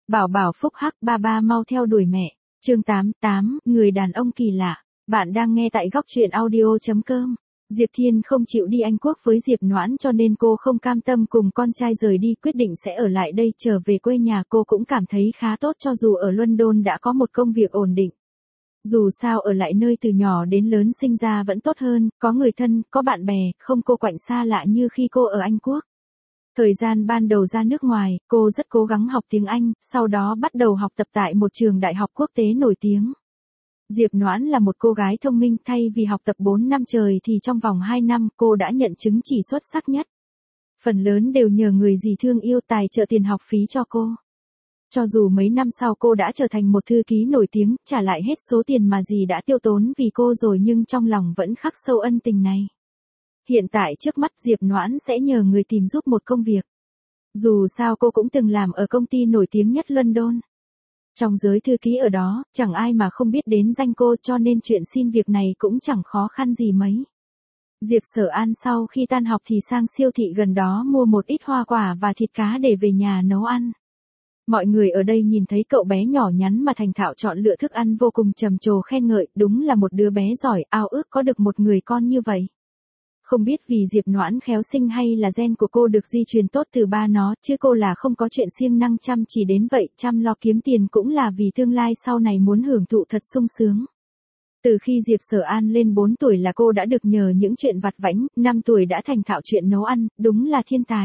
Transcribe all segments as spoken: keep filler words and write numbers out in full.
Bảo bảo phúc hắc, ba ba mau theo đuổi mẹ. Chương tám, tám, người đàn ông kỳ lạ. Bạn đang nghe tại góc truyện audio chấm com. Diệp Thiên không chịu đi Anh Quốc với Diệp Noãn cho nên cô không cam tâm cùng con trai rời đi, quyết định sẽ ở lại đây trở về quê nhà. Cô cũng cảm thấy khá tốt cho dù ở London đã có một công việc ổn định. Dù sao ở lại nơi từ nhỏ đến lớn sinh ra vẫn tốt hơn, có người thân, có bạn bè, không cô quạnh xa lạ như khi cô ở Anh Quốc. Thời gian ban đầu ra nước ngoài, cô rất cố gắng học tiếng Anh, sau đó bắt đầu học tập tại một trường đại học quốc tế nổi tiếng. Diệp Noãn là một cô gái thông minh, thay vì học tập bốn năm trời thì trong vòng hai năm cô đã nhận chứng chỉ xuất sắc nhất. Phần lớn đều nhờ người dì thương yêu tài trợ tiền học phí cho cô. Cho dù mấy năm sau cô đã trở thành một thư ký nổi tiếng, trả lại hết số tiền mà dì đã tiêu tốn vì cô rồi, nhưng trong lòng vẫn khắc sâu ân tình này. Hiện tại trước mắt Diệp Noãn sẽ nhờ người tìm giúp một công việc. Dù sao cô cũng từng làm ở công ty nổi tiếng nhất London. Trong giới thư ký ở đó, chẳng ai mà không biết đến danh cô, cho nên chuyện xin việc này cũng chẳng khó khăn gì mấy. Diệp Sở An sau khi tan học thì sang siêu thị gần đó mua một ít hoa quả và thịt cá để về nhà nấu ăn. Mọi người ở đây nhìn thấy cậu bé nhỏ nhắn mà thành thạo chọn lựa thức ăn vô cùng trầm trồ khen ngợi, đúng là một đứa bé giỏi, ao ước có được một người con như vậy. Không biết vì Diệp Noãn khéo sinh hay là gen của cô được di truyền tốt từ ba nó, chứ cô là không có chuyện siêng năng chăm chỉ đến vậy, chăm lo kiếm tiền cũng là vì tương lai sau này muốn hưởng thụ thật sung sướng. Từ khi Diệp Sở An lên bốn tuổi là cô đã được nhờ những chuyện vặt vãnh, năm tuổi đã thành thạo chuyện nấu ăn, đúng là thiên tài.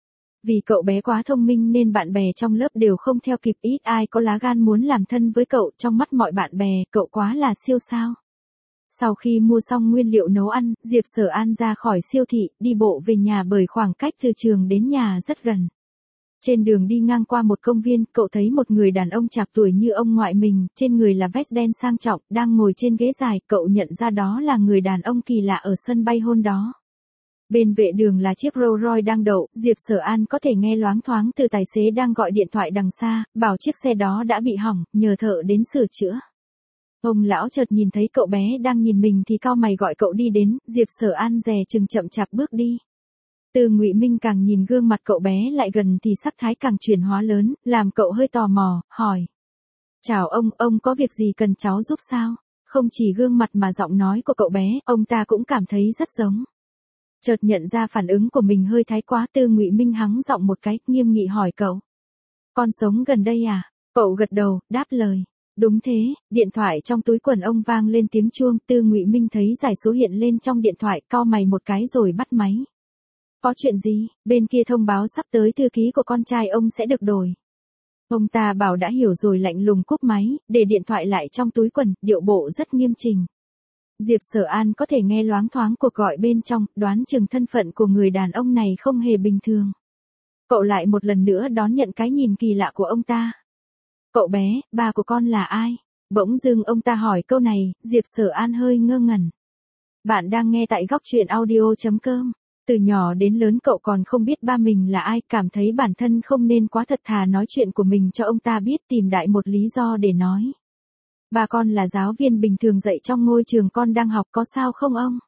Vì cậu bé quá thông minh nên bạn bè trong lớp đều không theo kịp, ít ai có lá gan muốn làm thân với cậu, trong mắt mọi bạn bè, cậu quá là siêu sao. Sau khi mua xong nguyên liệu nấu ăn, Diệp Sở An ra khỏi siêu thị, đi bộ về nhà bởi khoảng cách từ trường đến nhà rất gần. Trên đường đi ngang qua một công viên, cậu thấy một người đàn ông chạc tuổi như ông ngoại mình, trên người là vest đen sang trọng, đang ngồi trên ghế dài, cậu nhận ra đó là người đàn ông kỳ lạ ở sân bay hôm đó. Bên vệ đường là chiếc Rolls Royce đang đậu, Diệp Sở An có thể nghe loáng thoáng từ tài xế đang gọi điện thoại đằng xa, bảo chiếc xe đó đã bị hỏng, nhờ thợ đến sửa chữa. Ông lão chợt nhìn thấy cậu bé đang nhìn mình thì cau mày gọi cậu đi đến, Diệp Sở An dè chừng chậm chạp bước đi. Từ Ngụy Minh càng nhìn gương mặt cậu bé lại gần thì sắc thái càng chuyển hóa lớn, làm cậu hơi tò mò, hỏi. Chào ông, ông có việc gì cần cháu giúp sao? Không chỉ gương mặt mà giọng nói của cậu bé, ông ta cũng cảm thấy rất giống. Chợt nhận ra phản ứng của mình hơi thái quá, Từ Ngụy Minh hắng giọng một cái, nghiêm nghị hỏi cậu. Con sống gần đây à? Cậu gật đầu, đáp lời. Đúng thế, điện thoại trong túi quần ông vang lên tiếng chuông, Từ Ngụy Minh thấy giải số hiện lên trong điện thoại, cau mày một cái rồi bắt máy. Có chuyện gì? Bên kia thông báo sắp tới thư ký của con trai ông sẽ được đổi. Ông ta bảo đã hiểu rồi, lạnh lùng cúp máy, để điện thoại lại trong túi quần, điệu bộ rất nghiêm chỉnh. Diệp Sở An có thể nghe loáng thoáng cuộc gọi bên trong, đoán chừng thân phận của người đàn ông này không hề bình thường. Cậu lại một lần nữa đón nhận cái nhìn kỳ lạ của ông ta. Cậu bé, ba của con là ai? Bỗng dưng ông ta hỏi câu này, Diệp Sở An hơi ngơ ngẩn. Bạn đang nghe tại góc truyện audio chấm com. Từ nhỏ đến lớn cậu còn không biết ba mình là ai, cảm thấy bản thân không nên quá thật thà nói chuyện của mình cho ông ta biết, tìm đại một lý do để nói. Ba con là giáo viên bình thường dạy trong ngôi trường con đang học, có sao không ông?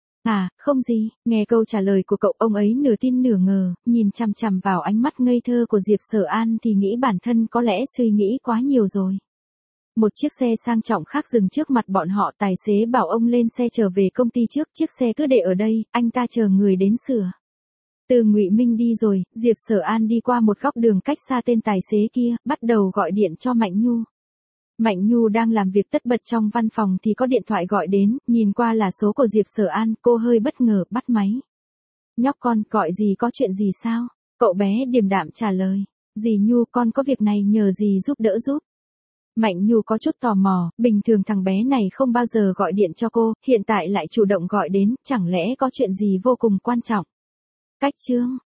À, không gì, nghe câu trả lời của cậu, ông ấy nửa tin nửa ngờ, nhìn chằm chằm vào ánh mắt ngây thơ của Diệp Sở An thì nghĩ bản thân có lẽ suy nghĩ quá nhiều rồi. Một chiếc xe sang trọng khác dừng trước mặt bọn họ, tài xế bảo ông lên xe trở về công ty trước, chiếc xe cứ để ở đây, anh ta chờ người đến sửa. Từ Ngụy Minh đi rồi, Diệp Sở An đi qua một góc đường cách xa tên tài xế kia, bắt đầu gọi điện cho Mạnh Nhu. Mạnh Nhu đang làm việc tất bật trong văn phòng thì có điện thoại gọi đến, nhìn qua là số của Diệp Sở An, cô hơi bất ngờ, bắt máy. Nhóc con, gọi gì, có chuyện gì sao? Cậu bé điềm đạm trả lời. Dì Nhu, con có việc này nhờ dì giúp đỡ giúp. Mạnh Nhu có chút tò mò, bình thường thằng bé này không bao giờ gọi điện cho cô, hiện tại lại chủ động gọi đến, chẳng lẽ có chuyện gì vô cùng quan trọng? Cách chương,